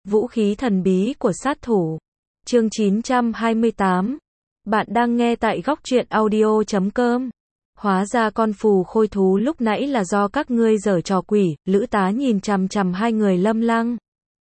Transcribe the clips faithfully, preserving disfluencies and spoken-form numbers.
Vũ khí thần bí của sát thủ. Chương chín trăm hai mươi tám. Bạn đang nghe tại góc truyện audio chấm com. Hóa ra con phù khôi thú lúc nãy là do các ngươi giở trò quỷ. Lữ tá nhìn chằm chằm hai người Lâm Lăng.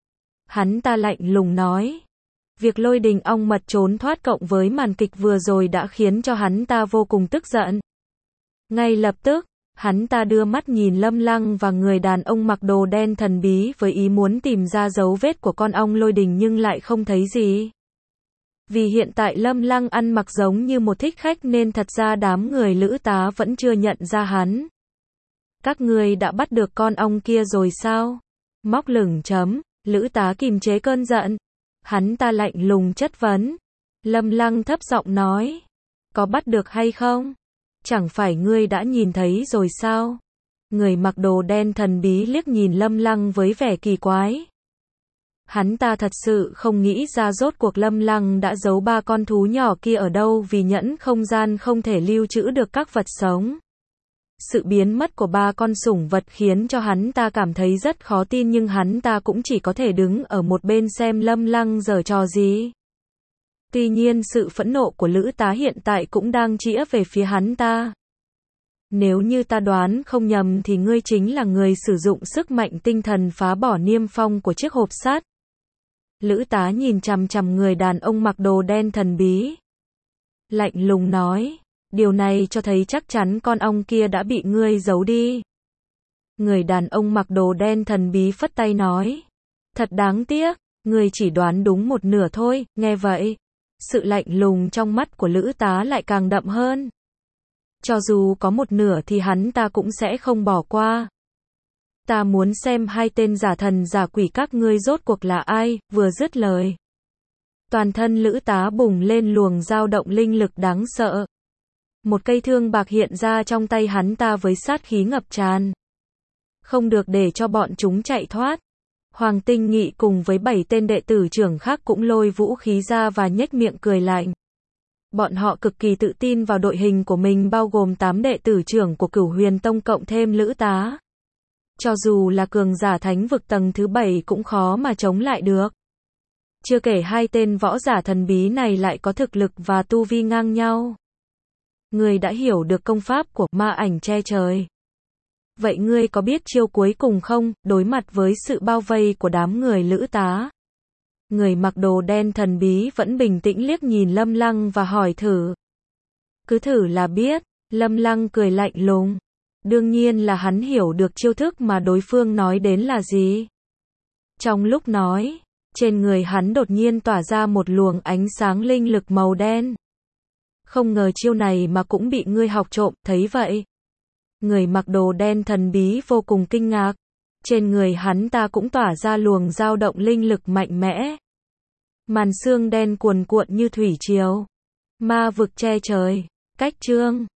Hắn ta lạnh lùng nói. Việc Lôi Đình ong mật trốn thoát cộng với màn kịch vừa rồi đã khiến cho hắn ta vô cùng tức giận. Ngay lập tức, hắn ta đưa mắt nhìn Lâm Lăng và người đàn ông mặc đồ đen thần bí với ý muốn tìm ra dấu vết của con ong Lôi Đình nhưng lại không thấy gì. Vì hiện tại Lâm Lăng ăn mặc giống như một thích khách nên thật ra đám người Lữ tá vẫn chưa nhận ra hắn. Các ngươi đã bắt được con ong kia rồi sao? Móc lửng chấm, Lữ tá kìm chế cơn giận. Hắn ta lạnh lùng chất vấn. Lâm Lăng thấp giọng nói. Có bắt được hay không? Chẳng phải ngươi đã nhìn thấy rồi sao? Người mặc đồ đen thần bí liếc nhìn Lâm Lăng với vẻ kỳ quái. Hắn ta thật sự không nghĩ ra rốt cuộc Lâm Lăng đã giấu ba con thú nhỏ kia ở đâu vì nhẫn không gian không thể lưu trữ được các vật sống. Sự biến mất của ba con sủng vật khiến cho hắn ta cảm thấy rất khó tin nhưng hắn ta cũng chỉ có thể đứng ở một bên xem Lâm Lăng giở trò gì. Tuy nhiên sự phẫn nộ của Lữ tá hiện tại cũng đang chĩa về phía hắn ta. Nếu như ta đoán không nhầm thì ngươi chính là người sử dụng sức mạnh tinh thần phá bỏ niêm phong của chiếc hộp sắt. Lữ tá nhìn chằm chằm người đàn ông mặc đồ đen thần bí. Lạnh lùng nói, điều này cho thấy chắc chắn con ong kia đã bị ngươi giấu đi. Người đàn ông mặc đồ đen thần bí phất tay nói, thật đáng tiếc, ngươi chỉ đoán đúng một nửa thôi. Nghe vậy, sự lạnh lùng trong mắt của Lữ tá lại càng đậm hơn. Cho dù có một nửa thì hắn ta cũng sẽ không bỏ qua. Ta muốn xem hai tên giả thần giả quỷ các ngươi rốt cuộc là ai. Vừa dứt lời, toàn thân Lữ tá bùng lên luồng dao động linh lực đáng sợ. Một cây thương bạc hiện ra trong tay hắn ta với sát khí ngập tràn. Không được để cho bọn chúng chạy thoát. Hoàng Tinh Nghị cùng với bảy tên đệ tử trưởng khác cũng lôi vũ khí ra và nhếch miệng cười lạnh. Bọn họ cực kỳ tự tin vào đội hình của mình bao gồm tám đệ tử trưởng của Cửu Huyền Tông cộng thêm Lữ tá. Cho dù là cường giả thánh vực tầng thứ bảy cũng khó mà chống lại được. Chưa kể hai tên võ giả thần bí này lại có thực lực và tu vi ngang nhau. Ngươi đã hiểu được công pháp của ma ảnh che trời. Vậy ngươi có biết chiêu cuối cùng không? Đối mặt với sự bao vây của đám người Lữ tá, người mặc đồ đen thần bí vẫn bình tĩnh liếc nhìn Lâm Lăng và hỏi thử. Cứ thử là biết. Lâm Lăng cười lạnh lùng. Đương nhiên là hắn hiểu được chiêu thức mà đối phương nói đến là gì. Trong lúc nói, trên người hắn đột nhiên tỏa ra một luồng ánh sáng linh lực màu đen. Không ngờ chiêu này mà cũng bị ngươi học trộm. Thấy vậy, người mặc đồ đen thần bí vô cùng kinh ngạc. Trên người hắn ta cũng tỏa ra luồng dao động linh lực mạnh mẽ. Màn sương đen cuồn cuộn như thủy triều. Ma vực che trời. Cách chương